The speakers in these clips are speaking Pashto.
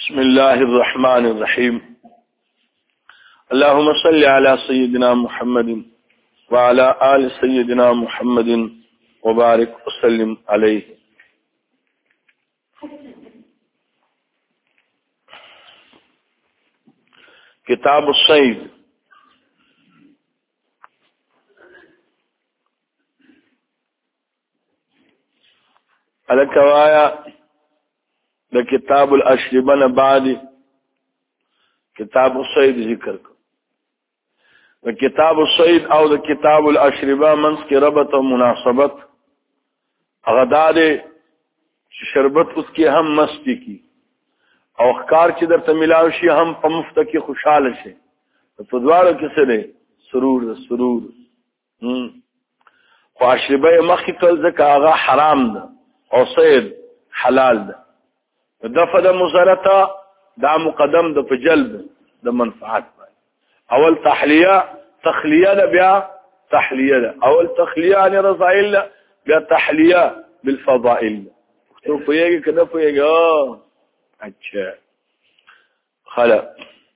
بسم الله الرحمن الرحيم. اللهم صل على سيدنا محمد وعلى آل سيدنا محمد وبارك وسلم عليه. کتاب الصید. الکوایا د کتاب الاشربه نه بعد کتاب الصید ذکر کو. د کتاب الصید او د کتاب الاشربه منځ کې ربط او مناسبت هغه دا چې شربت اوس کې هم مستی کی او ښکار چې درته ملاو شي هم په مفت کې خوشاله شي. په دواړو کې څه دی؟ سرور. خو اشربه مخکې کول ځکه هغه حرام ده او صید حلال ده. دفع د مضرته دا مقدم د په جلب د منفعت باندې. اول تخلیه ده بیا تحلیه ده. اول تخلیه عن رضائل ده بیا تحلیه بالفضائل ده. تو پوهیږي که نه پوهیږي؟ اچھا خلا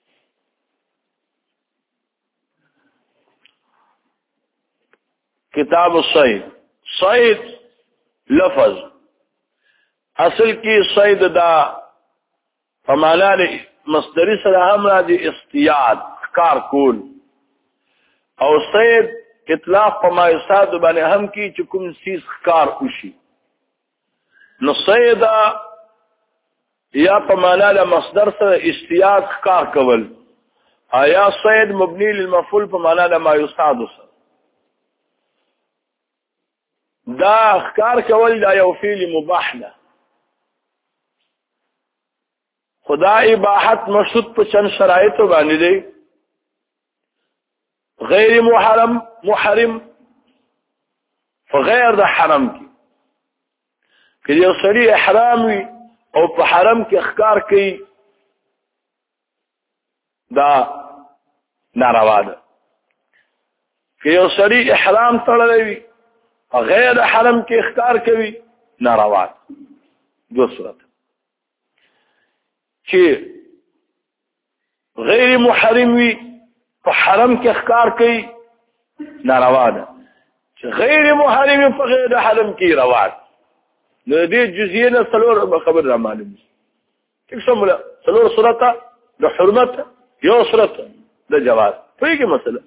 کتاب الصید. صید لفظ اصل کی صید دا فمانا مصدری سره هم راځي اصطیاد ښکار کول او صید اطلاق په ما یصاد باندې هم کی چې کوم سیز ښکار وشي. نو صید یا په معنا د مصدر سره اصطیاد ښکار کول یا صید مبنی للمفعول په معنا د ما یصاد سره. دا ښکار کول دا یو فعل مباح ده. خدا اباحت مشروط په چند شرایطو باندې دی. غیر محرم فغیر د حرم کې یو سړی احرام وي او په حرم کې ښکار کوي دا ناروا ده. که یو سړی احرام تړلی وي غیر د حرم کې ښکار کوي ناروا ده. دو صورت چې غیر محرم وي په حرم کې ښکار کوي ناروا ده. چې غیر محرم په غیر د حرم کې روا ده. نو دې جزئیه نه څلور خبر را معلوم دي. ټیک څومره څلور صورته د حرمت یو صورت د جواز. پوهیږئ مسله؟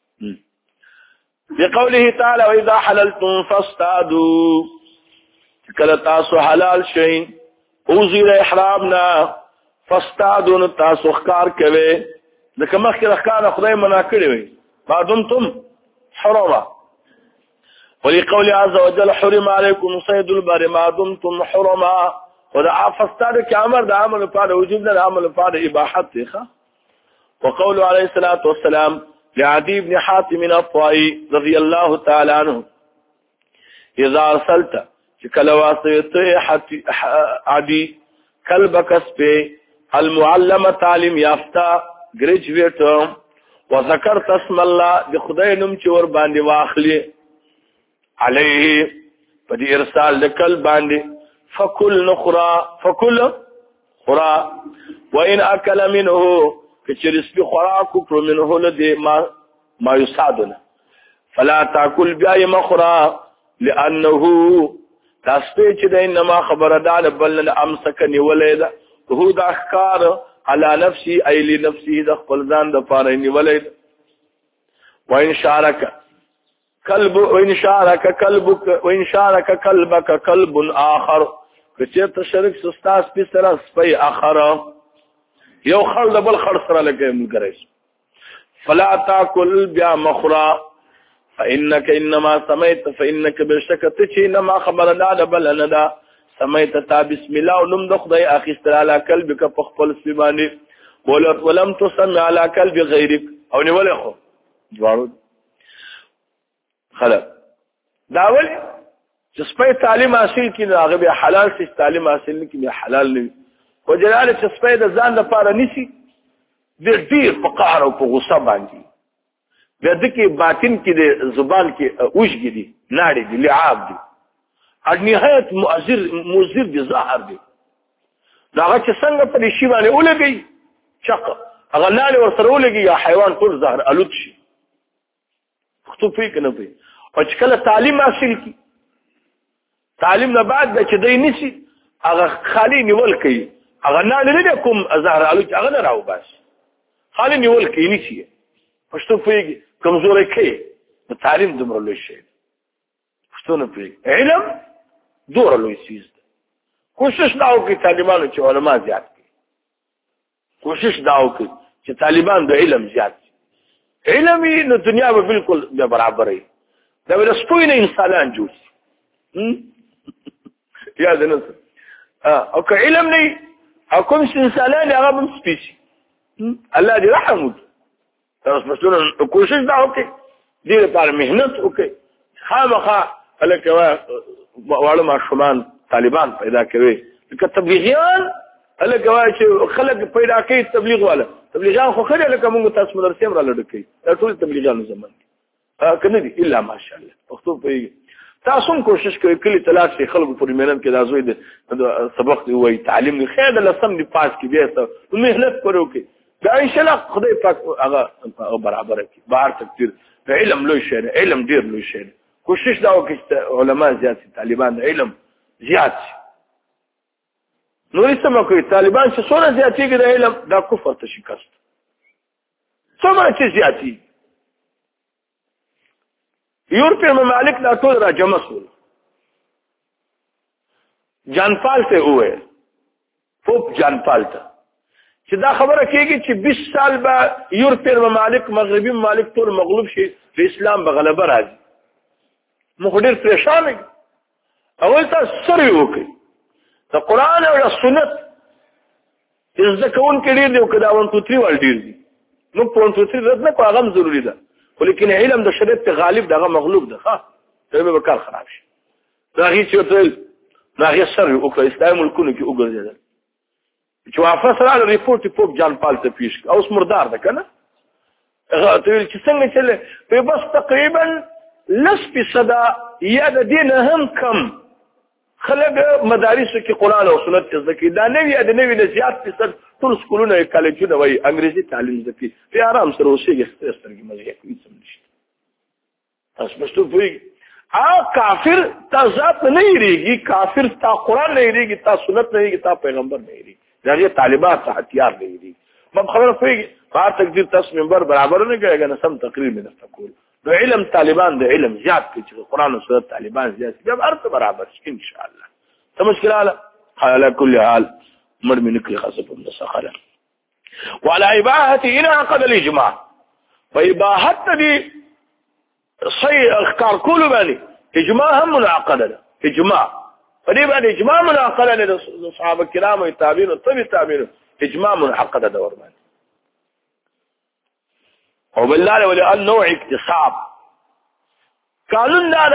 بقوله تعالی واذا حللتم فاصطادوا. کله تاسو حلال شئ اوزیر احرامنا فاصطادوا تاسو ښکار کوئ. ځکه مخکې ښکار خدای منع کړی وي ما دمتم حرما. ولقول عز وجل حرم عليكم صيد البر ما دمتم حرما. ودا فاصطاد کې امر د عمل لپاره وجوب نه د عمل لپاره اباحت دی. وقول عليه الصلاه والسلام لعدي بن حاتم الطائي رضي الله تعالى عنه اذا ارسلت کله واسطه عدي كلبك اسبه المعلم تعلیم یافته گریجویټ وذکرت اسم الله د خدای نوم چې ور باندې واخلي علیه په دې ارسال د کل باندې فکل خرا وان اکل منه کچرسبی خوراک کو منه لدی ما یصادنا فلا تاکل بیای مخرا لانه تاسبه چې د انما خبردار بل امسکنی ولید هو دا ښکار علی نفسی ای لنفسی د خپل ځان د پاره نیولید. وان شارک کلبک کلب آخر که چېرته شرک سستا سپي سره سپی آخر یو خړ د بل خړ سره لکه ملګری فلا تاکل بیا مخرا فانک انما سمیت فانک بشک ته چې انما خبر نه بل نه ده سمیت تا بسم الله ولم د خدای اخستر علی قلبک په خپل سبانه ولم تسمع علی قلب غیرک او نیول خو جوړو خلق دا ول چې سپی تعلیم حاصل کړي هغه به حلال شي. تعلیم حاصل نه کړي حلال نه. خو جلال چې سپی د ځان لپاره نسی د ډیر په قهر او په غصه باندې بیا د کې باطن کې د زبان کې اوښګي دي ناړي دي لعاب دي نهایت مؤذر دي ظاهر دي. هغه چې څنګه په دې شی باندې ولګي چق هغه لاله ورسره ولګي یا حیوان ټول زهر الوت شي خطو پی کنه پی او چې کله تعلیم حاصل کی تعلیم نه بعد د چې دی نسی هغه خالی نیول کوي هغه نه کوم زهر الوت هغه نه راو بس خالی نیول کوي نسی پښتو پیږي کمزوري کوي د تعلیم دومره لوی شي پښتو نه پیږي علم دومره لوی شي کوشش دا وکړي طالبانو چې علما زیات کړي کوشش دا وکړي چې طالبان د علم زیات کړي علم نو دنیا به بالکل برابر وي دا ول سپوی نه انسانان جوړ یا ده نه او که علم نه او کوم انسانان هغه هم سپیشي الله دې رحم وکړي تاسو مسؤلون کوشش دا وکړي دې لپاره مهنت وکړي خامخا الکه واړه ماشومان طالبان پیدا کوي لکه تبلیغیان الکه وای چې خلک پیدا کوي تبلیغ والا تبلیغیان خو خلک لکه موږ تاسو مدرسې مر لړ کوي دا ټول تبلیغیانو زمون کنه دي الا ماشاءالله پښتو په تاسو کوشش کوي کلی تلاش خلکو پر مهنت کې دا زوی د سبق دی وای تعلیم دی خیر د لسم دی پاس کې بیا ته مهنت کړو کې دا ان شاء الله خدای پاک هغه برابر کوي بهر تقدیر علم لوی شي علم ډیر لوی شي کوشش دا وکړي علما زیات طالبان علم زیات نورې سم کوي طالبان چې څونه زیاتېږي د علم دا کفر ته شکست څومره چې زیاتېږي یورپین ممالک دا ټول را جمع شول جانپال ته وویل پوپ جانپال ته چې دا خبره کېږي چې 20 سال به یورپین ممالک مغربي ممالک ټول مغلوب شي د اسلام به غلبه راځي موږ ډېر پریشان یو اول تاسو سره وکړئ د قرآن او د سنت زده کوونکي ډېر دي او که دا 1 2 3 وال ډېر دي موږ په 1 2 3 رد نه کوو هغه هم ضروري ده خو لیکن علم د شریعت ته غالب دغه مغلوب ده ښه دا به کار خراب شي دا هیڅ یو ته دا هیڅ سره وکړه اسلام ملکونو کې وګرځېدل چې واپس راغله ریپورت پوپ جان پال ته پیش او اوس مردار ده که نه چې څنګه چلې په بس تقریبا 10% یا د دې نه هم کم خلک مدارسو کې قرآن او سنت زده کوي دا نوي د نوي نه زیات فیصد ټول سکولونه کالجونه وایي انګریزي تعلیم زده کوي په آرام سره اوسېږي سترګې مزه کوي څه نشته تاسو پښتو پوهېږئ کافر تا ذات نه یېرېږي کافر تا قرآن نه یېرېږي تا سنت نه یېرېږي تا پیغمبر نه یېرېږي د هغې طالبات تا هتیار نه یېرېږي ما خبره پوهېږي په هر تقدیر تاسو منبر برابر نه کوي که نه سم تقریر مې درته کول د علم طالبان د علم زیات کوي چې قرآن او سنت طالبان زیات بیا به هر څه برابر شي انشاءالله څه مشکله ده على كل حال مر من نکړي خاصه په مسخره وعلى اباحه ان عقد الاجماع فاباحه دي صحيح اخکار کول باندې اجماع هم منعقد ده اجماع فدې باندې اجماع منعقد ده صحابه کرام او تابعین او تابعین اجماع منعقد ده ور باندې او بالله ولا النوع اكتساب قانون دا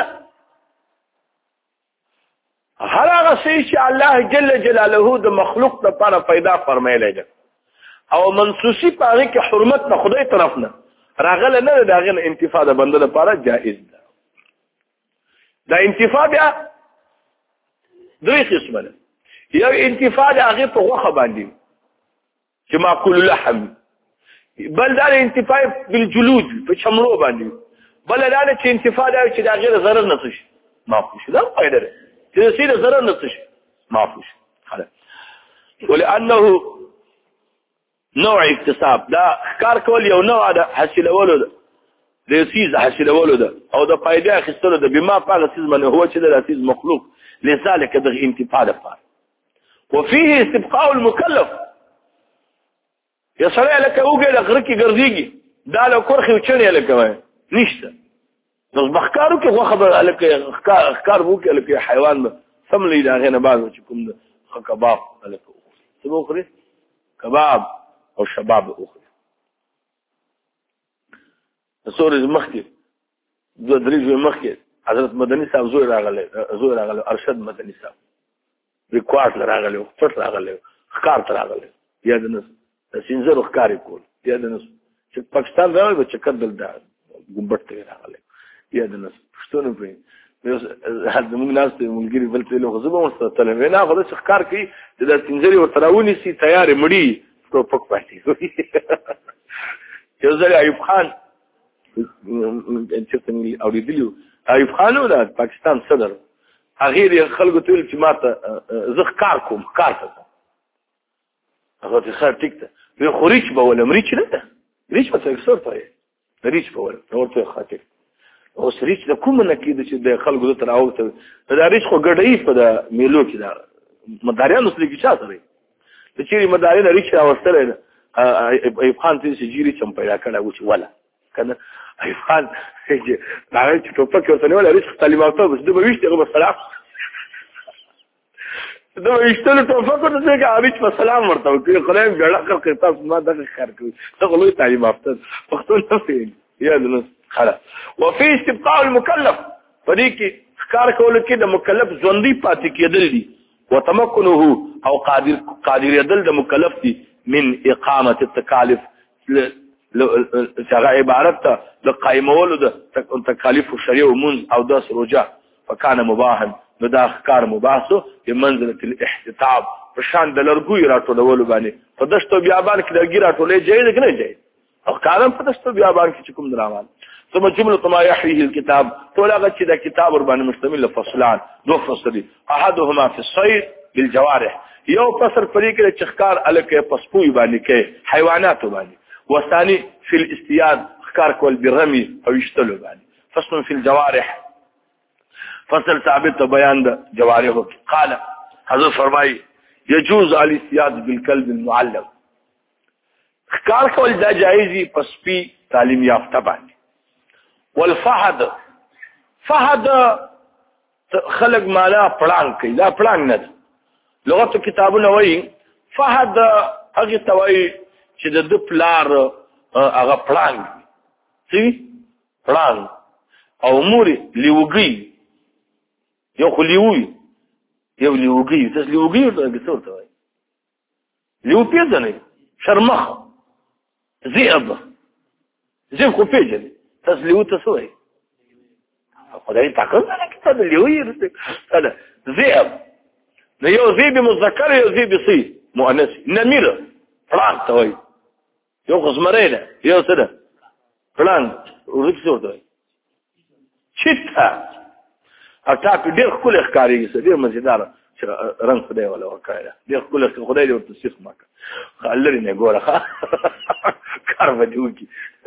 هر هغه شی چې الله جل جلاله د مخلوق لپاره پیدا فرمایلی ده او منسوسی په هغې کې حرمت د خدای طرف نه راغله نه ده د هغې نه انتفاع د بنده لپاره جائز ده دا انتفاع بیا دوی قسمه ده یو انتفاع د هغې په غوښه باندې چې معقول لحم بل دا انتفاع بالجلود په چمړو باندې بل دا چې انتفاع دا چې د هغې د ضرر نه څه شي معقول شي دا فایده ده چې د سیده ضرر نه څه شي معقول شي ولانه نوع اکتساب دا ښکار کول یو نوع د حاصلولو ده د سیز حاصلولو ده او د فایده اخیستلو ده بما په هغه څیز باندې هو چې د سیز مخلوق لذلك دغه انتفاع ده وفيه استبقاء المكلف یا سره لکه وګړه غره کې ګرځيږي دا له کورخي وچنه لکه وای نشته نو بخکارو کې خو خبر لکه ښکار وو کې لکه حیوان سم لې دا غنه بعض چې کوم کباب لکه څه وخوري کباب او شباب وخوري سورې مخکې د درې مخکې حضرت مدني صاحب زوی راغله ارشد مدني صاحب ریکوارډ راغله فټ راغله ښکار راغله یا د نس سینځرو ښکاری کول یا د نس چې پاکستان راغله چې کدل دا ګمبټ ته راغله یا د نس پښتون په زموږ ناس ته ملګري بل ته له غزو ورته تلوي نه غوډه ښکار کوي د تنځري ورتراونی سي تیار مړی ټوپک پاتې یو ځل ایوب خان چې څنګه اوریدلو ایوب خان د پاکستان صدر هغه خلکو ته چې ماته زه ښکار کوم ښکار ته هغه ته خیر ټیک ته یو خوريچ به ولا مریچ نه ده ریچ په څه څور ته ریچ په ولا ورته خاطر او سریچ د کوم نه کېد چې د خلکو د تر اوته دا ریچ خو ګډای په د میلو کې دا مداریانو سره کې چا سره د چیرې مداریان ریچ راوستل ایوب خان ته سجیری چم پیدا کړه و چې ولا کنه ایوب خان دا چې ټوپک ورته ولا ریچ تعلیمات بس د بويشت هغه سلام دا ویشتل ټوپک ورته څنګه ریچ په سلام ورته کوي خدای بیړه کړ تاسو ما دغه خیر کوي دا غلوي تعلیمات پښتون نه فين یا نو خلا وفي استبقاء المكلف فريقي ښکار کول کې د مکلف ژوندۍ پاتې کېدل دي وتمكنه او قادر يدل د مکلف دي من اقامه التكاليف څنګه عبارت د قائمولو د تکالیف شریعه ومنز او د سروجا فكان مباحا دا ښکار مباحثو بمنزله الاحتطاب پرشان د لرګوي راټولولو باندې په دشتو بیابان کې لرګي راټولې جایز نه جایز او کارم په دشتو بیابان کې کوم درامل ثم جمله ما يحويه الكتاب طولغه چې د کتاب ور باندې مشتمل فصلان دو فصل دي احدهما في الصيد بالجوارح یو فصل فريق د چخکار الکه پسپوي باندې کې حیوانات باندې والثاني في الاستياد خکار کول برمي او يشتلو باندې فصل في الجوارح فصل ثابت بیان د جوارح قال حضرت فرمای يجوز الاستياد بالكلب المعلم خکار کول دا جایزي پسپي تعلیم یافته باندې والفهد فهد خلق مالا پړان کوي دا پړان نه لغت کتابونه وایي فهد هغه توای چې د پلار هغه پړان سی پړان او موري لیوګي یو خلیوي یو لیوګي تاسو لیوګي ورته څه ورته وایي لیو پیژنې شرمخ ذئب خو پیژنې تاسو لیو تاسو وایي خدای تاکل نه کته د لیوي هذا ذئب نه یو ذئب مذکر یو ذئب صي مؤنث نمير پړان ته وایي یو قسمره یو څه ده پړان ورته څه ورته وایي چیتا اټا په ډېر خپل ښکاریږي ډېر مزیدار رنگ خدای ولا وکړه ډېر خپل خدای دې ورته سیخ ماکه خلري نه ګوره کار ودیږي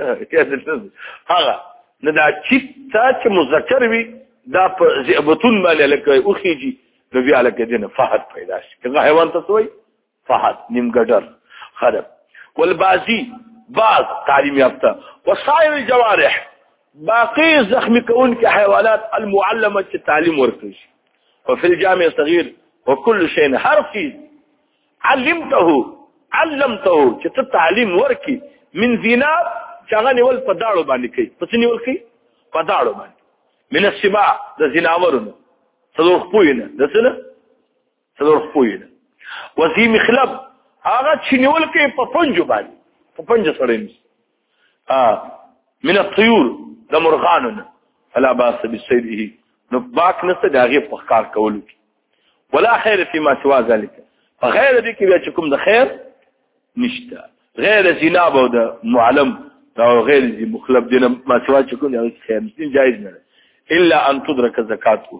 هغه نه دا چیتا چې مذکر وي دا په ذئبتون باندې لکه اوخیږي نو بیا لکه دینه فهد پیدا شي که حیوان ته وایي فهد نیم ګډر خرب والبازي باز تعلیم یافته وسائر الجوارح باقي زخمي كون كحيوانات المعلمة التعليم وركش وفي الجامع الصغير وكل شيء حرفي علمته التعليم وركي من ذناب شغاني والفدارو باندكي فسني وركي فدارو باندي من السباع ده زناورنا صدور خبوينا ده سنة صدور خبوينا وزي مخلب هذا تشيني وركي ففنجو باندي ففنجو صريمس من الطيور د مرغانونه فلا باس بسيده نو باک نسته د هغه په ښکار کولو ولا خیر فيما سوا ذلك فغیر دې کې بیا چې کوم د خیر نشته غیر زیناب او د معلم او غیر ذي مخلب دینه ما سوا چې کوم د خیر نشته جایز نه الا ان تدرك زکاته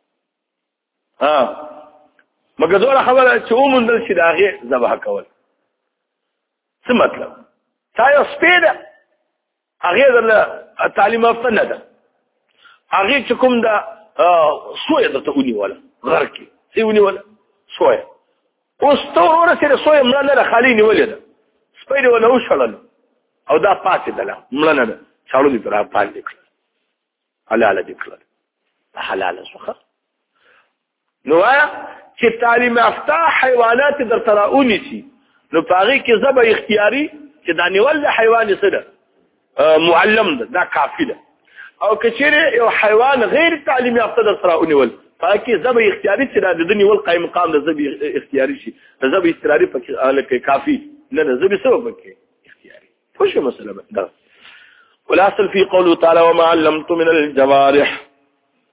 مګر دا خبره چې ومندل شي د هغه ذبح کول څه مطلب تاسو سپیډه هغه د تعلیم یافته نه ده هغه چې کوم دا سوی د ته ونیوله غر کې سی ونیوله سوی اوس ته ورسره سوی مړه نه خالي نیولې ده سپیډ ولا وشړل او دا پاتې ده مړه نه ده چالو دې پر پاتې کړ حلال دې کړ حلال سخه نو چې تعلیم یافته حیوانات در تراونی شي نو پاغي کې زبا اختیاري چې دا نیول حیوان سره معلم ده کافی ده او کچېره یو حیوان غیر تعلیم یافته در سره اونول پاکي زبې اختیاري چې د دنیا ول قائم مقام د زبې اختیاري شي زبې اختیاري پکې الکه کافی نه ده زبې سبب پکې اختیاري خوش مسله ده والاصل في قوله تعالى وما علمت من الجوارح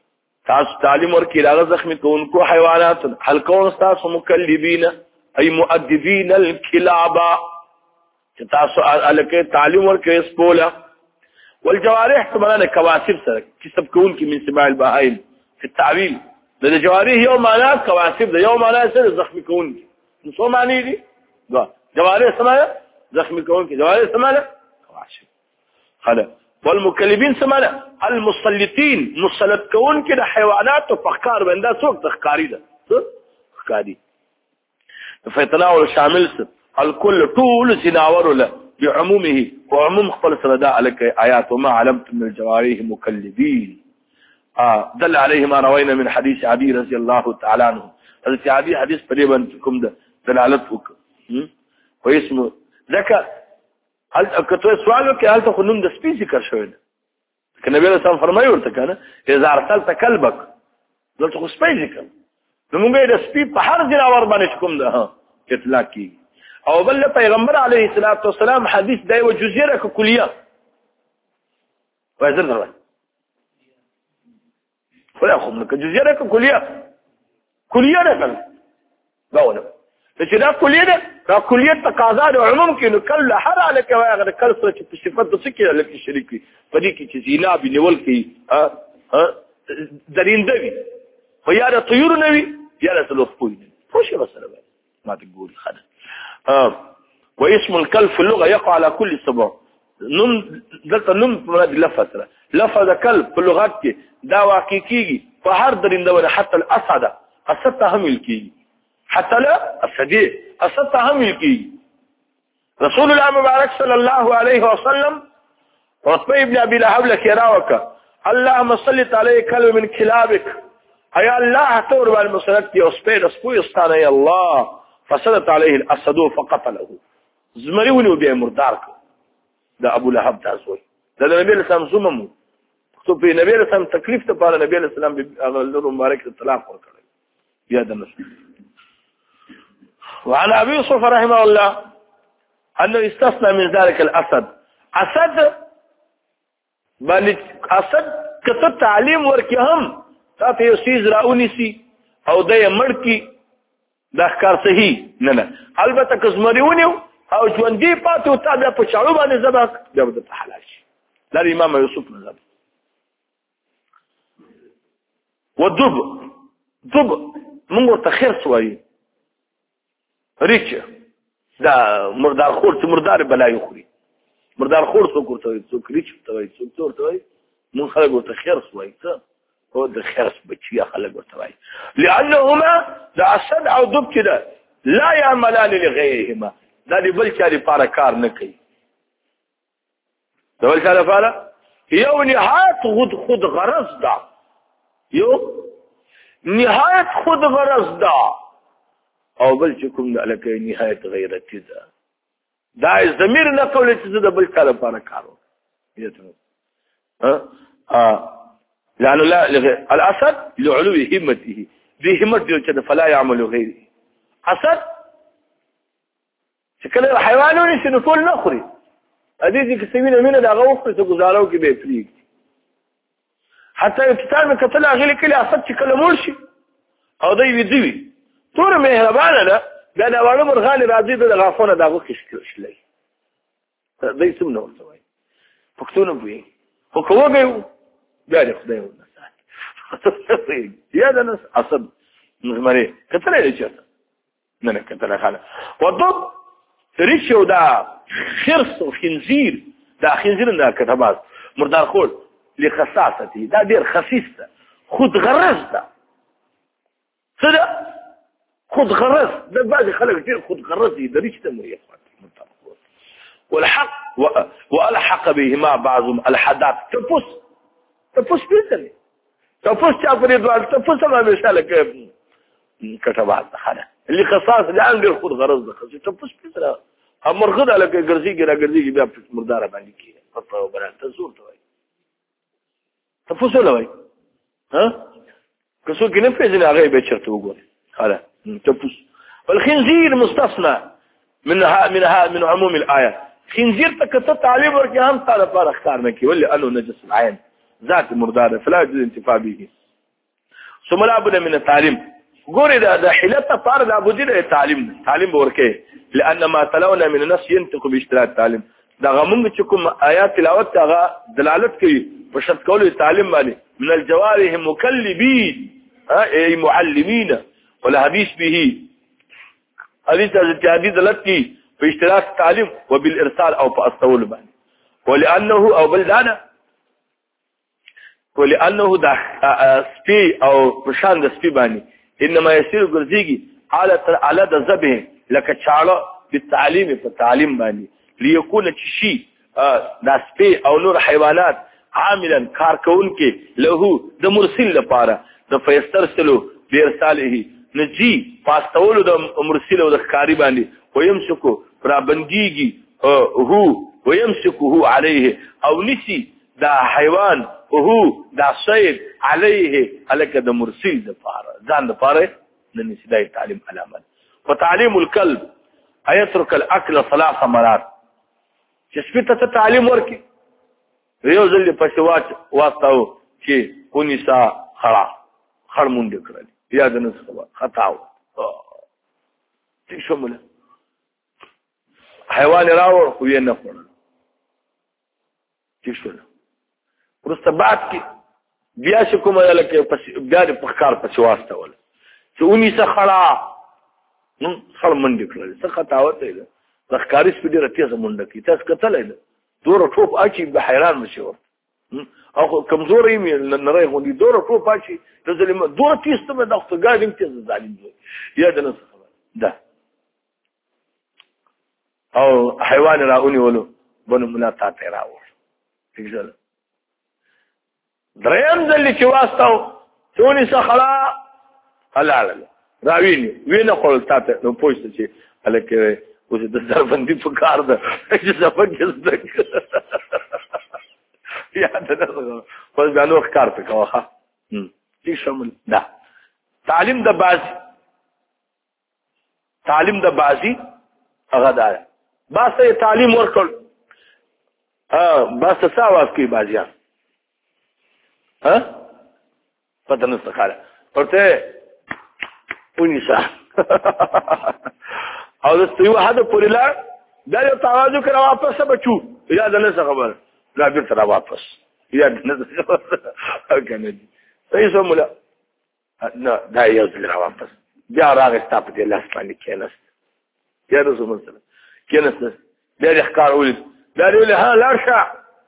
تاسو تعلیم ورکړي راغ زخمی کوونکو حیوانات هل کون تاسو مکلبین ای مؤدبین الكلاب تاسو الکه تعلیم ورکړي سپولا والجوارح ثمانه كواسب سره کسب کوونکي من سباع البهائم في التعويل د جوارح یو معنا کواسب د یو معنا سره زخمی کوونکي څه معنی دي جوارح سمانه زخمی کوونکي جوارح سمانه کواسب خلاص والمكلبين سمانه المسلطين مسلط كون كده حيوانات وفخار بندا څوک تخکاری ده تخکاری فيتناول شامل الكل طول زناور له بعمومه وعموم خپل سره ده عليك آيات وما علمت من الجوارح مكلبين دل عليه ما روينا من حديث عدي رضي الله تعالى عنه حديث عدي حديث تقريبا ده دلالته واسمه ذكر هل کته سوالو کې هل ته نوم د سپي ذکر شوی دی که نبی رسول فرمایي ورته کنه اذا ارسلت كلبك دلته خو سپي ذکر نو موږ د سپي په هر جناور باندې کوم ده اطلاق کی او بل پیغمبر علیه الصلاۃ والسلام حدیث دی او جزیره کلیه وایذر درته ولا خو موږ جزیره کلیه ده باونه چې دا کلیه ده دا کلیه تقاضا د عموم کې نو کله هر الکه واغه کله چې په صفات د سکه لکه شریکي په دې کې چې زینا بنول کې درینده وي خو یا د طيور نه وي یا د لوفوي خوشي مسله ما تقول خلاص واسم الكلب في اللغه يقع على كل سبع نم دلته نم مراد لفظ كلب په لغت کې دا واقع کیږي په هر درینده حتى الاسد اسد حمل کیږي حتى لا أسد حمل کی رسول الله مبارک صلی الله علیه وسلم رتبه ابن ابي لهب لك يراوك اللهم صل عليه كلب من كلابك اي الله تور بالمسند کی اسپید اسپوی استانه ای الله فصلت عليه الاسد فقتله زمريوني وبي مردار ده ابو لهب تاسو ده نبی اسلام زمم تو په نبی اسلام تکلیف ته پاره نبی اسلام به مبارک اطلاق ورکړ یا د مسلم وعن أبي يوسف رحمه الله أنه استثنى من ذلك الأسد أسد كتب تعليم وركي هم تاته يسيز رأوني سي أو دايا مركي داخكار صحيح ننا البته كزمريوني أو جواندي باتو تابع پچاړو باندې زبق جواب ته حلال شي دا امام يوسف نظر ودب موږ ته خیر سوایي ریچ دا مردار خور چې مردار بلا یخوري مردار خور څوک ورته څوک ریچ ته وایي څوک ورته وایي مون خلک ورته خیر سوایي ته هو د خیر بچیا خلک ورته وایي لانهما دا اسد او دب كده لا يعملان لغيرهما دا دی بل چا لپاره کار نه کوي دا بل چا لپاره یو نهایت خود غرض دا یو نهایت خود غرض دا او بل چې کوم د الکه نهایت غیرتی ده دا ضمیر نه کولای چې د بل کله لپاره کارو لانه لا الاسد لعلو همته دي همته چې فلا يعمل غيره اسد چې کله حیوانونه شنو ټول نه خوري ادي چې سوینه مینه دا غوښته چې گزارو کې به فریق حتی کتاب مې کتل غلي کله اسد چې کله مرشي او دوی ویدوي تور مهربانه ده دا د وړو مرغان راځي د غافونه دغه کښلي دوی سم نو وایي پښتون وایي خو کوګي بیا د خدای ونه یا د نس اسد مزمري کتل یې چاته نه کتل خاله وضب ريشو دا خرس او خنزير دا خنزير نه كتبات مردار خول لخصاصتي دا ډیر خسيس ده خود غرض ده څه خود غرض ده بعض خلک ډیر خود غرض دي د ريشته مريض والحق والحق بهما بعضهم الحدات تفوس بيتني تفوس چاپري دوال تفوس ما مثال كتبات خاله اللي خصاص اللي عنده خود غرض ده خصيص تفوس بيتني امرغد على ګرځي بیا مردار باندې کیږي پته وبره تزور ته وای تفوسو لوي ها کسو کې نه پیژنې هغه به چرته وګوري خاله تفوس والخنزير مستثنى من عموم الايه خنزير تکته تعلیم ورکه هم تعالی پر اختار نه کی ولې انه نجس العين ذات مردار فلا يجوز الانتفاع به ثم لا بد من التعليم ګورې د حیلت لپاره د ابو دې تعلیم ورکه لان ما تلونا من الناس ينطق باشتراك التعليم دا غمونږ چې کوم آیات تلاوت هغه دلالت کوي په شرط کولو تعلیم باندې من الجوارح مكلبين اي معلمين ولا حديث به حديث دلالت کوي په اشتراك التعليم وبالارسال او په استول باندې ولانه او بلدانه ولانه دا سپي او پرشان د سپي باندې انما يصير ګرځيږي على د ذبه لکه چاړه بالتعليم په تعلیم باندې ليكون شيء د سپي او نور حیوانات عاملا کارکون کې له د مرسل لپاره د فیسترسلو بارساله نجي پاستولو د مرسل او د کاری باندې ويمسكو را بنديږي هو ويمسكه عليه او نسي دا حیوان هو دا صيد عليه الک د مرسل لپاره ځان لپاره د نسي د تعلیم علامه وتعليم الكلب ايترك الاكل 3 مرات چې سپیته تعلیم ورکي یو ځل په سوات واسطو چې ونیسا خړ مونږ کړل یاد نه څه خطاو چې شموله حیوان راو خو یې نه خورل چې شو ورسته بعد کې بیا چې کومه لکه بیا په کار په واسطه ول چې ونیسا خړ مونږ کړل څه خطاو ته د ښکاری سپیډه راتیه مونږ کې تاسو کتلای دور ټوپ اچي به حیران مشور او کمزوري مې نری غوندي دور ټوپ اچي د ظلم دور تیسته مې دغه ګاډیم ته ظالم یا د نس خبر ده او حیوان راونی ولو بنو ملاقات راو تجل دریم ځل چې واسطو تونی سخلا حلال راویني وینه خپل تاته نو پوښتنه چې الکه اوس د ځربندي په کار ده چې زفت جزدک یا دا خپل ځانو کار ته کوه چې شامل ده تعلیم د بازي هغه ده باسه تعلیم ورکړ باسه ساواز کی بازیان پته نه څه ورته ونیسا او د ستیو حد پورې لا دا یو توازو کړه واپس بچو یا د نه خبر لا بیرته را واپس یا د نه او کنه صحیح سموله نه دا یو ځل را واپس بیا راغی ستاپ دې لاس باندې کېناست یا د زمون سره کېناست بیا د ښکار ولید دا ویل ها لارشه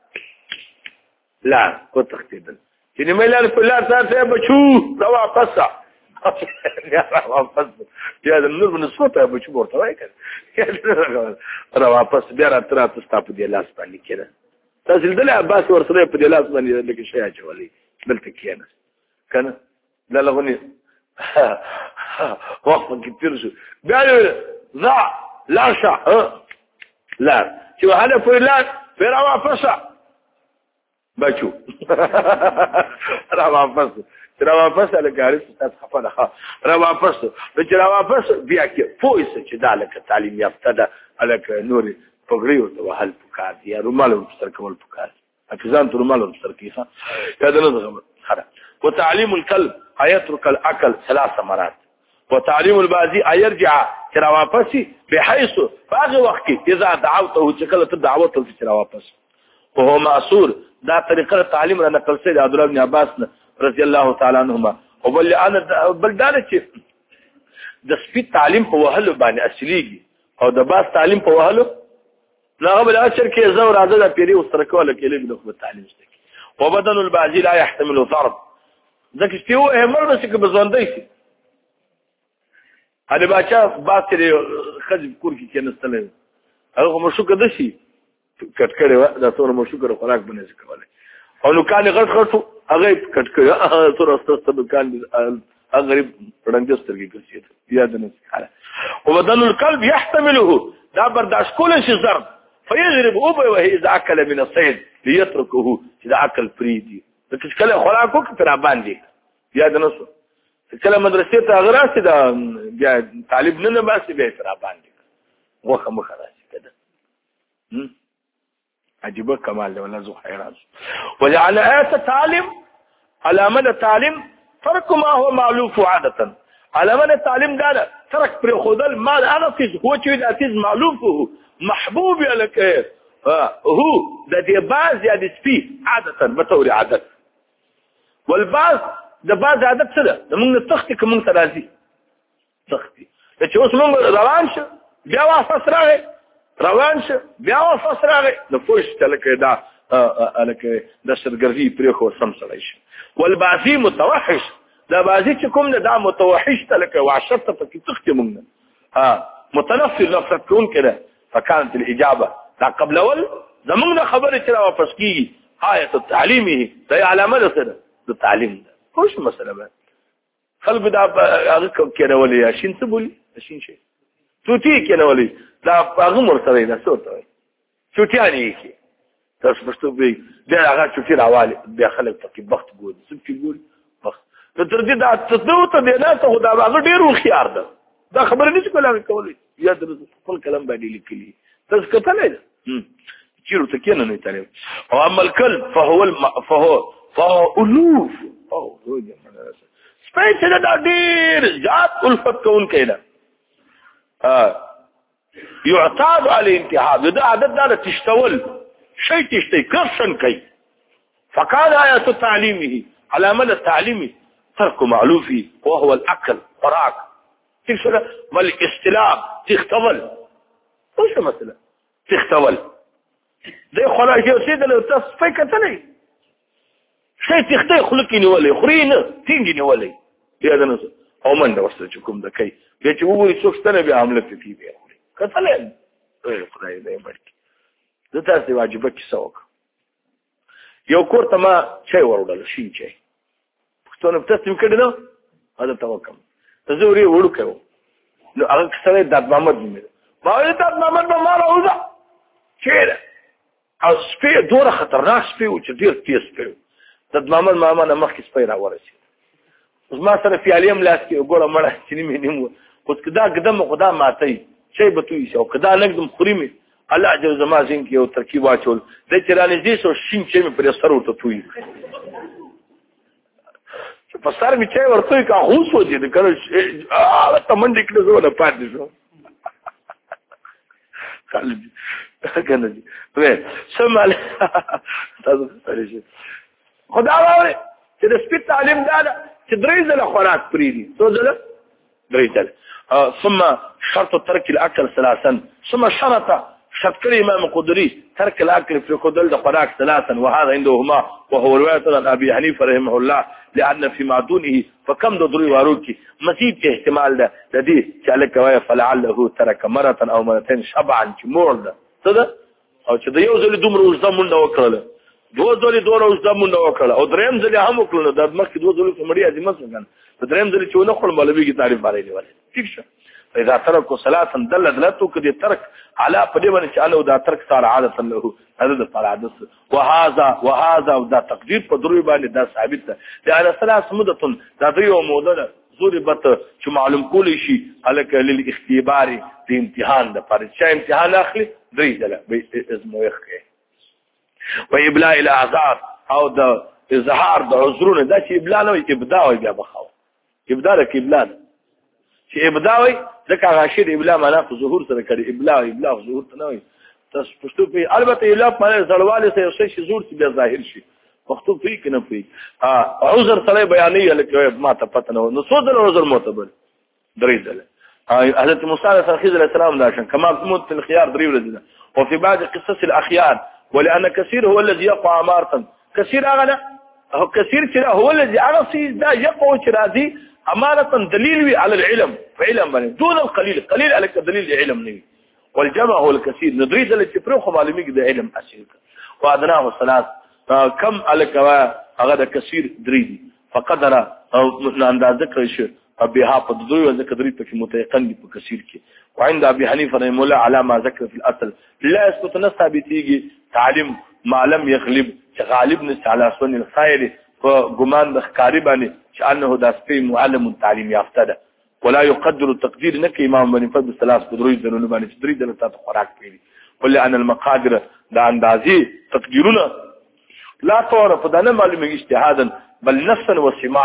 لا کو تختیدل چې نه مې لار په لار ته بچو را واپس یا واپس یا د نور بنسبته بچو ورته وای کړ را واپس بیا راتره ستاپ دې لاس باندې کېنه تاسو دل عباس ورسره په دې لاس باندې لکه شي اچولې دلته کېنه کنه لا لغونی وقت کې تیر شو بیا لا لارشه لا چې هله په لاس را واپس بچو را واپس له ګاړي ستاسو خپله را واپس بیا کې پوهیږي چې دا لکه تعلیم یافته ده الکه نوري پګړی ورته وهل پکار دي یا رومال ورته کول پکار حفظان ته رومال ورته کیخه یا د نه خبره وتعليم الكلب يترك الاكل 3 مرات وتعليم البازي يرجع ترى واپس بحيث باغي وخت اذا دعوته چکل ته دعوت ته ترى واپس وهو مأثور دا طریقه تعلیم را نقل سید عبد الله بن عباس رضی الله تعالی عنهما او بل دانه چې د سپی تعلیم په وهلو باندې اصليږي او د باس تعلیم په وهلو لا قبل اشر کې زو راځه د پیری وسترکول کې له خپل تعلیم ستګي وبدن البازي لا يحتمل ضرب ځکه چې هو امر بس کې بزوندای شي هله بچا باطل خځ کور کې کنستل هغه مشو کده شي کټکړې دا څونه مشو کړه خوراک بنځ کوله او نو کان غټ هغه کټکړه تر استاد کان غریب رنګسترګي کوي یاد نه ښه وبدن القلب يحتمله دا برداشت کول شي ضرب فيضرب ابي وهي اذا اكل من الصيد ليتركه اذا اكل فريدي دغه کله خوراکو کې تر باندې یاد نه سو کله مدرسې ته غراسي دا بیا طالب نه باسي به تر باندې وخه مخ راسي کده عجيبه كمال ولا زو حيران وجعل آيات التعليم على مدى التعليم ترك ما هو معلوف عادة علامه تعلیم دا ترک پر خودل ما هغه څه هو چې د اتیز معلوفه محبوب لکه هو د دې باز یا د سپي عادة بتوري عادت والباز د باز عادت څه ده موږ تختی کوم ته راځي تختی چې اوس موږ روان شو بیا واپس راغی روان شو بیا واپس راغی د فوش تلکه دا الکه د شرګرځي پرې خو سم سړی شي والبازي متوحش دا بازي چې کوم دا متوحش تلکه وعشرت پکې تختی موږ متنفر نفرت کون کړه فكانت الاجابه دا قبل اول زمونږ خبره چې را واپس کیږي آیت تعلیمه دا علامه ده د تعلیم ده خوش مسله ده خلق دا هغه کېنه ولې شین څه بولی شین شي چوټي کېنه ولې دا هغه مر سره ده څه چوټیانی کی تاسو پښتو به دا هغه چوټي راواله بیا خلک پکې بخت ګوري څه کې ګوري بخت تر دې دا تاسو ته نه ته خدا هغه ډیر خيار ده دا خبره نشي کولای یا د خپل کلام باندې لیکلي تاسو کتلای چیرته ته کېنه نه تعلیم او اما الكلب فهو الوف او سپیس دا ډیر ذات الفت کون کېده يعتاد على انتهاب دا عادت دا تشتول شيء تشتي كرشن كي فقال آيات تعليمه على مدى تعليمه ترك معلوفه وهو الأكل فراك تكسر والاستلام تختول وش مثلا تختول زي خلاص يوسيد لو تصفي كتلي شيء تختي خلقي نولي خرينه تنجي نولي هذا نصر او من دا وصلتكم دا كي بيجي ووري سوكستانه بعملت فيه بيه کتلین خدای دې برکي د تاسو واجبه کې څوک یو کور ته ما چای ورول شي چای پښتون په تاسو کې نو هغه توکم ته زوري وړکو نو هغه سره د محمد مې ما د محمد ما راوځه چیرې او سپي دوره خطرناک سپي او چې ډیر تیز سپي د محمد ماما نه مخکې سپي را ورسید اوس ما سره پیالیم لاس کې وګوره مړه چې نیمه اوس کدا قدم خدا ماتي شي بتوي شو کدا نقدم خريمي الله جل زما زين کې او ترکیب واچول د چرانه دې سو شین چې مې پر سر ورته توي چې په سر مې چې ورته کا هوس و دي کله ته منډه کې زو نه پاتې شو خالد کنه دي وې سمال تاسو فريشي خدا واره چې د سپیت تعلیم دا چې درې ځله خوراک پری دي څو ځله درې ځله ثم شرط ترك الاكل ثلاثا ثم شرط الامام القدري ترك الاكل في خدل الخراق ثلاثا وهذا عندهما وهو روايه عن ابي حنيفه رحمه الله لان في معدونه فكم ضروري واروكي مزيد احتمال ده دي چې لکه فلعله ترك مره او مرتين شبعا مور ده څه او چې د یو ځل دومره وځمنده وکړه دوه ځلې دوه وځمنده وکړه او دریم ځل هم وکړه د مخکې دوه ځلې څومره عظمت څنګه دریم ځل چې ونه خپل مولوي کی تعریف باندې نیولې ٹھیک شه اذا تركوا صلاه دلت كدي ترك على قديما ان شاء الله دا ترك صار عاده له هذا ده عادت وهذا ودا تقدير قدري باندې دا ثابت ده لان ثلاث مدته دا یو موده ضربت چې معلوم کول شي الک للاختبار د امتحان د پرچا امتحان اخلي درې دله به اسمه یخه و ابلاء الاعذار او د اظهار د عذرونه دا چې ابلاء نو ابداء او بیا بخاو ابداء لك ابلاء چې ابداوي ځکه غاشر ابلاء معنا ظهور سره کړي ابلاء ظهور ته نه وي تاسو پښتو په البته ابلاء په ځړواله سره یو شی ظهور چې ظاهر شي پښتو په کې نه پي عذر سره بیانې لکه ما ته پته نه نو څو ځله عذر معتبر درې ځله حضرت موسی عليه السلام دا شان كما موت الخيار درې ورځې وفي بعض قصص الاخيار ولان كثير هو الذي يقع امارا كثير هغه هو كثير هو الذي عرفي دا يقع راضي امانه دليل على العلم فعلم بني دون القليل قليل على دليل علم ني والجمع هو الكثير ندريد اللي تفرخ معلومي ده علم اسير وادناه الصلاه كم على هذا كثير دريدي فقدر عند ذكر شيء بها فضوي وذكر دريد في متيقن بكثير كي وعند ابي حنيفه رحمه الله على ما ذكر في الاصل لا يثبت ثابتيږي تعليم ما لم يغلب غالب نس على سن الخير فغمان د ښکاری باندې چې انه د سپي معلم تعلیم یافته ده ولا يقدر التقدير نك امام بن فضل ثلاث قدري درونه باندې درې دلته خوراک پیری ولې ان المقادير د اندازي تقديرونه لا تعرف دنه معلومه اجتهادا بل نفسا وسماعا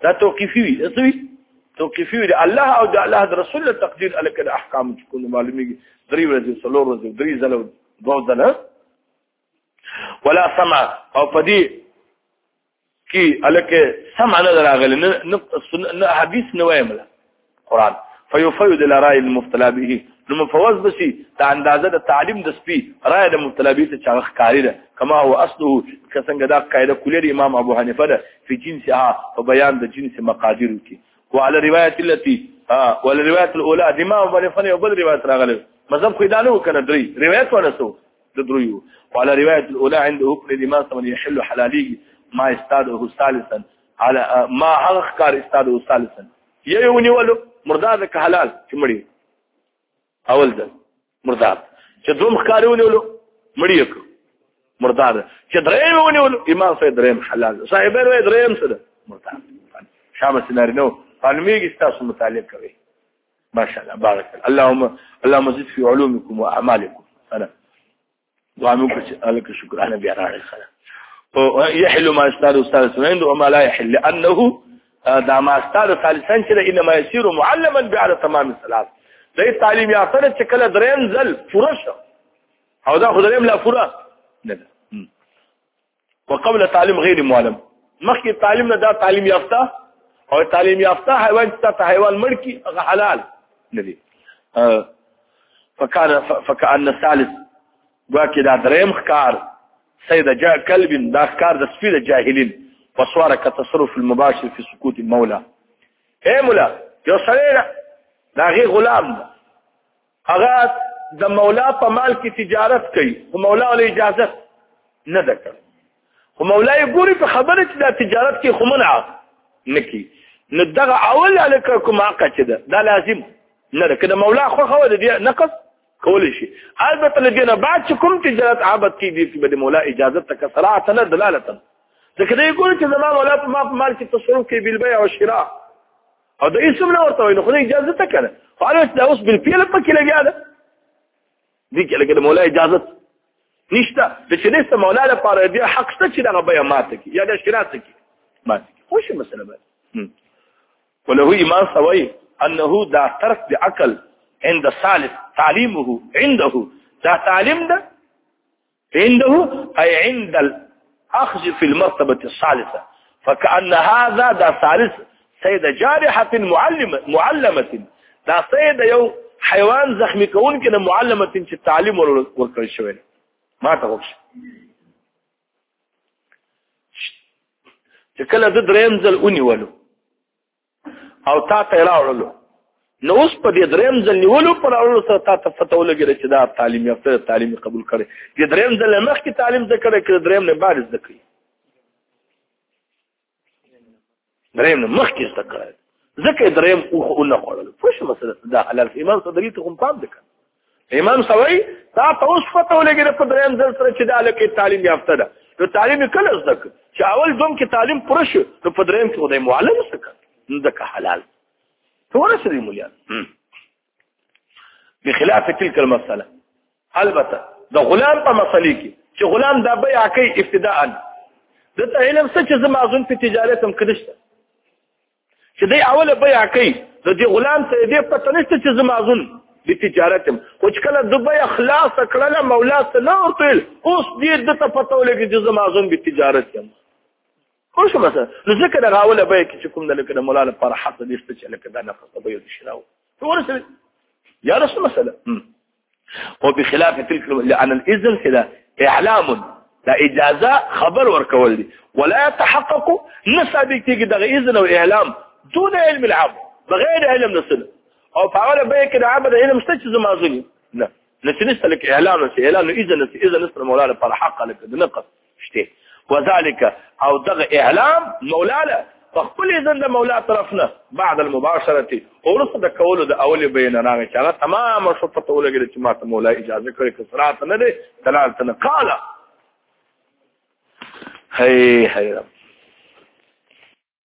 دا توقیفي وي توقیفي وي الله او د الله د رسول تقدیر الکه د احکام کوم معلومیږي 3 ورځې 4 ورځې 3 ځله 2 ځله ولا سمع او پدې کی الکه سمع نه راغلی نه حدیث نه وایمله قران فيفيد الى راي المفتلى به نو مفوض بشي د اندازه د تعلیم د سپي راي د مفتلى به ته چاغ کاری ده کما هو اصله څنګه دا قاعده کلیه امام ابو حنیفه ده په جنسها په بیان د جنس مقادیر کې وعلى روايه التي ولا روايه الاولى امام ابو حنیفه یو بل روایت راغله مذهب خدانو کنه درې روایت ونسو د دریو وعلى روايه الاولى عنده حكم الامام ثمن يحل حلالي ما استاده ثالثا على ما حق کار استاده ثالثا یونی ولو مرداد که حلال چې مړی اول ده مرداد چې دوم ښکارونه ولو مړی یک مرداد چې درېم ونیولو امام صاحب درېم حلال صاحب یې درېم څه ده مرداد شامل سيناريو علمي تاسو مطالعه کوي ماشاءالله بارك الله اللهم زد في علومكم واعمالكم انا وعملك لك شكر انا بيراعي خلاص يحل ما استاذ استاذ عنده وما لا يحل لانه دا ما استاد ثالثان چې انما يصير معلما بعد تمام الصلاه دا تعلیم یافته چې کله دریم ځل پوره شو او دا خدایم لا پوره نه ده وقبل تعلیم غیر معلم مخکې تعلیم نه دا تعلیم یافته او تعلیم یافته حیوان ته حیوان مړ کی حلال نه دي فكان الثالث واکه دا دریم ښکار سيد جاء كلب دا ښکار د سپید جاهلین وصوره كتصرف المباشر في سكوت المولى اے مولا یو سره دا غي غلام هغه د مولا په مال کې تجارت کوي او مولا له اجازه نه ده خو مولا یې ګوري په خبره چې دا تجارت کې خو منع نکي نو دغه اول الکه کوم حق چې ده دا لازم نه ده کله مولا خو د دې نقص کول شي البته لدينا بعد چې کوم تجارت عابد کې دي چې د مولا اجازه تک صراحه نه دلاله ځکه دا یو چې زمام ولا په مال کې تصرف کې بالبيع او شراء او د اسم نه ورته وي نو خو اجازه ته کړه خو اړ دا اوس بالفعل په کې لګیا ده دي کې لګي مولا اجازه نشته چې نشته مولا لپاره دی حق څه چې دا بيع ماته کې یا د شراء څه کې ماته کې خو شي مسله ده وله ایمان سوي انه دا ترك بعقل عند الثالث تعليمه عنده دا تعليم ده عنده اي عند اخذ في المرتبه الثالثه فكأن هذا دا ثالث سيد جارحه معلمه دا سيد یو حیوان زخمی کون کې معلمه چې تعلیم ورکړل شوی ما ته وښه چې کله د دریم ځل ونیولو او تا ته راوړلو نو اوس په دې دریم ځل نیولو پر اورلو سره تا ته فتو لګره چې دا تعلیم یافته تعلیم قبول کړي دې دریم ځل مخکې تعلیم ذکر کړي دریم نه بعد ذکر دریم نه مخکې ذکر ذکر دریم او نه خورل فوش مسله دا حلال امام صدری ته کوم پام وکړ امام سوي تا ته اوس فتو لګره په دریم ځل سره چې دا لکه تعلیم یافته ده نو تعلیم کله ذکر چې اول دوم کې تعلیم پوره شو نو په دریم کې خدای معلم څه نو دا حلال ورسري مليان بخلاف تلك المسألة البته دا غلام په مسلې کې چې غلام دا بيع کوي ابتداء دته علم څه چې زمازون په تجارت هم کړشته چې دی اوله بيع کوي د دې غلام ته دې پته نشته چې زمازون په تجارت هم او چې کله د بيع خلاص کړل مولا ته نه ورته اوس دې دته پته ولګي چې زمازون په تجارت هم خو شو مثلا نو ذکر غاوله به کې کوم د لکه مولا لپاره حق دې ست چې لکه دا نفس به یو شراو ورسره یا رسول مساله وبخلاف تلك لان الاذن كده اعلام لا اجازه خبر ورکول دي ولا يتحقق نسبك تيجي د اذن او اعلام دون علم العام بغير علم نسل او فعل به كده عبد علم ست زمازني لا نسنست لك اعلان اذن مولا لپاره حق لك نقص شته وذلك او دغه اعلام مولا له فخپل اذن د مولا طرفنا بعد المباشره ورسره د کولو د اول بین راغی چې هغه تمام شرطه ولګل چې ما ته مولا اجازه کړې کسرات نه دي دلالت نه قال هي رب